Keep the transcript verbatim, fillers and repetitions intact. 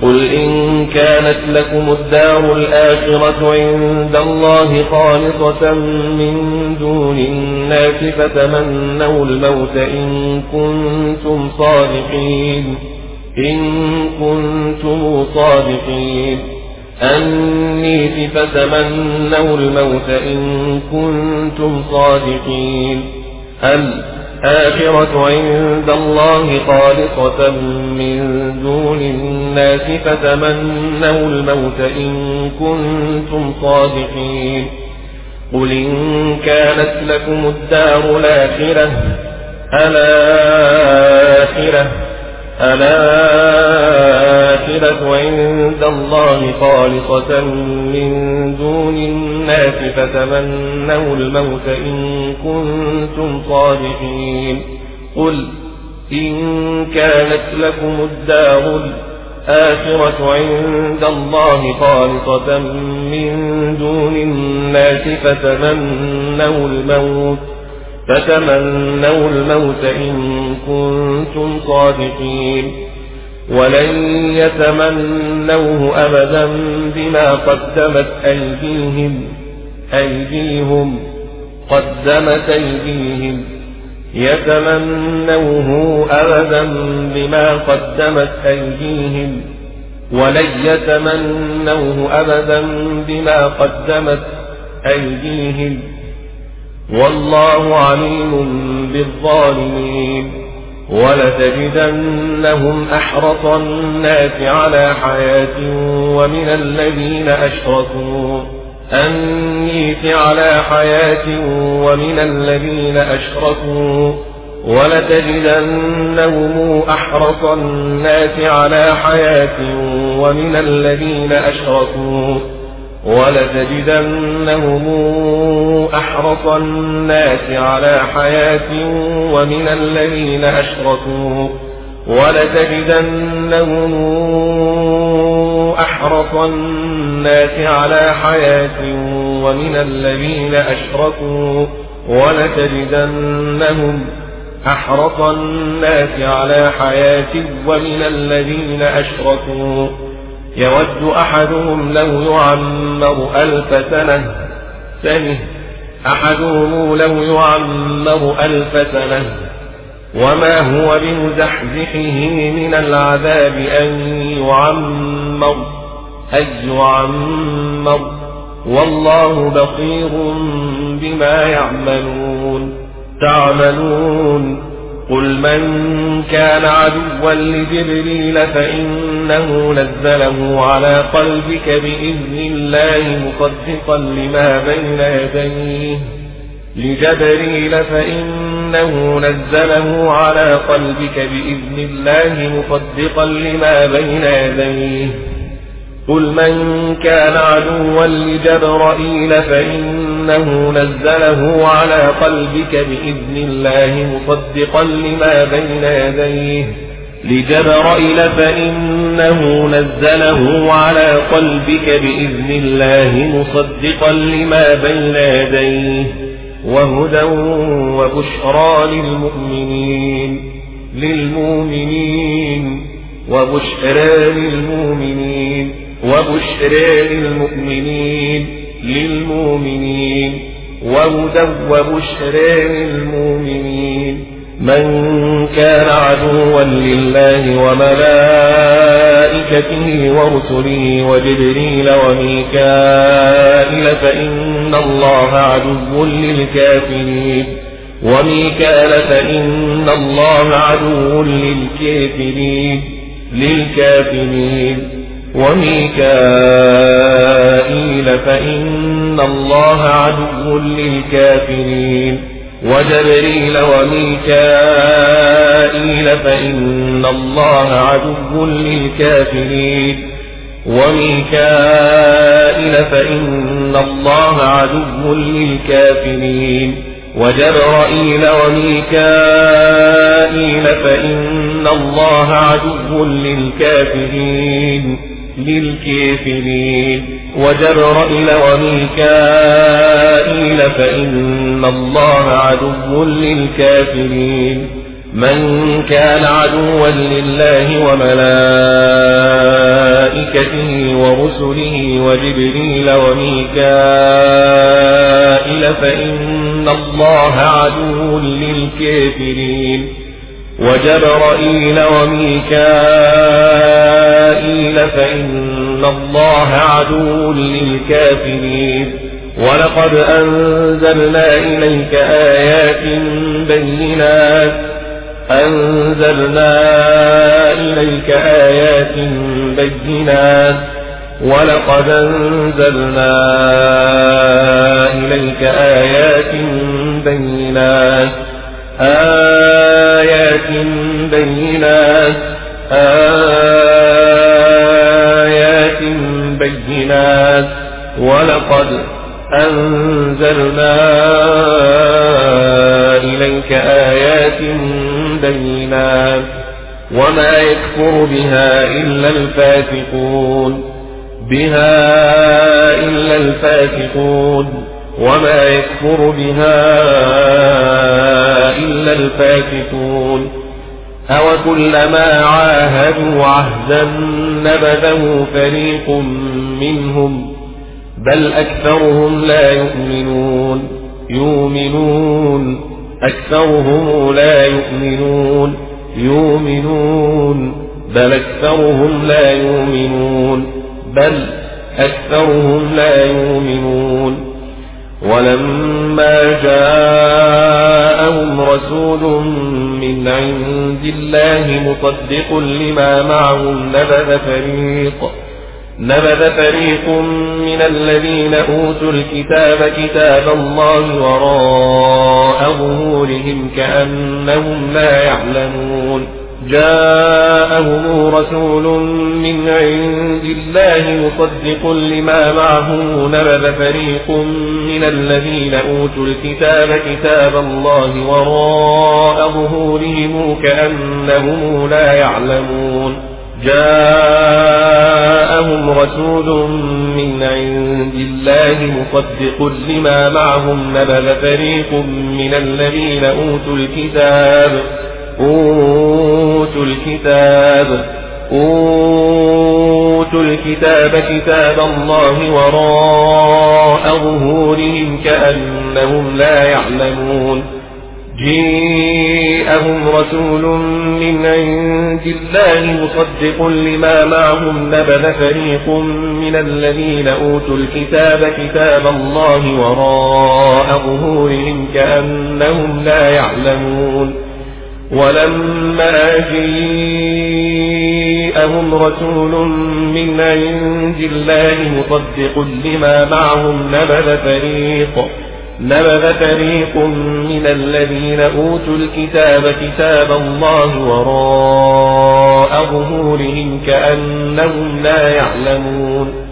قل إن كانت لكم الدار الآخرة عند الله خالصة من دون الناس فتمنوا الموت إن كنتم صادقين إن كنتم صادقين أني فتمنوا الموت إن كنتم صادقين الآخرة عند الله خالصة من دون الناس فتمنوا الموت إن كنتم صادقين قل إن كانت لكم الدار الآخرة الآخرة الآخرة عند الله خالصة من دون الناس فتمنوا الموت إن كنتم صادقين قل إن كانت لكم الدار الآخرة عند الله خالصة من دون الناس فتمنوا الموت فتمنوا الموت إن كنتم صادقين ولن يتمنوه أبدا بما قدمت أيديهم أيديهم قدمت أيديهم يتمنوه أبدا بما قدمت أيديهم ولن يتمنوه أبدا بما قدمت أيديهم والله عليم بالظالمين ولتجدنهم أحرص الناس على حياة ومن الذين أشركوا أنيت على حياة ومن الذين أشركوا ولتجدنهم أحرص الناس على حياة ومن الذين أشركوا ولتجدنهم أحرص الناس على حياة ومن الذين أشركوا ولتجدنهم أحرص الناس على حياة ومن الذين أشركوا ولتجدنهم أحرص الناس على حياة ومن الذين أشركوا يود أحدهم لو يعمر ألف سنة سنة أحدهم لو يعمر ألف سنة وما هو بمزحزحه من العذاب أن يعمر أن يعمر والله بصير بما يعملون تعملون قل من كان عدوا لجبريل فإنه نزله على قلبك بإذن الله مصدقا لما بين يديه لجبريل فإنه نزله على قلبك بإذن الله مصدقا لما بين يديه قل من كان عدوا لجبرائيل فإنه نزله على قلبك بإذن الله مصدقا لما بين يديه لجبرائيل فإنه نزله على قلبك بإذن الله مصدقا لما بين يديه وهدى وبشرى للمؤمنين للمؤمنين وبشرى للمؤمنين وبشرى للمؤمنين للمؤمنين وهدى وبشرى للمؤمنين من كان عدوا لله وملائكته ورسله وجبريل وميكائيل فإن الله عدو للكافرين وميكائيل فإن الله عدو للكافرين للكافرين وميكائيل فإن الله عدو للكافرين وجبريل وميكائيل فإن الله عدو للكافرين وميكائيل فإن الله عدو للكافرين وجبرائيل وميكائيل فإن الله عدو للكافرين للكافرين وجبرائيل وميكائيل فإن الله عدو من كان عدوا لله وملائكته وملائكته ورسله وجبريل وميكائيل فإن الله عدو للكافرين وجبرائيل وميكائيل فإن الله عدو للكافرين ولقد أنزلنا إليك آيات بينات أنزلنا إليك آيات بينات ولقد أنزلنا إليك آيات بينات آيات بينات آيات بينات ولقد أنزلنا إليك آيات بينات وما يكفر بها إلا الفاسقون بها إلا الفاسقون وما يكفر بها إلا الفاسقون أوكلما عاهدوا عهدا نبذه فريق منهم بل أكثرهم لا يؤمنون يؤمنون أكثرهم لا يؤمنون يؤمنون بل أكثرهم لا يؤمنون بل أكثرهم لا يؤمنون ولما جاءهم رسول من عند الله مصدق لما معهم نبذ فريق نبذ فريق من الذين أوتوا الكتاب كتاب الله وراء ظهورهم كأنهم لا يعلمون جاءهم رسول من عند الله مصدق لما معهم نبذ فريق من الذين أوتوا الكتاب كتاب الله وراء ظهورهم كأنهم لا يعلمون جاءهم رسول من عند الله مصدق لما معهم نبذ فريق من الذين أوتوا الكتاب أوتوا الكتاب أوتوا الكتاب كتاب الله وراء ظهورهم كأنهم لا يعلمون جاءهم رسول من عند الله مصدق لما معهم نبذ فريق من الذين أوتوا الكتاب كتاب الله وراء ظهورهم كأنهم لا يعلمون ولما جاءهم رسول من عند الله مصدق لما معهم نبذ فريق نبذ فريق من الذين أوتوا الكتاب كتاب الله وراء ظهورهم كأنهم لا يعلمون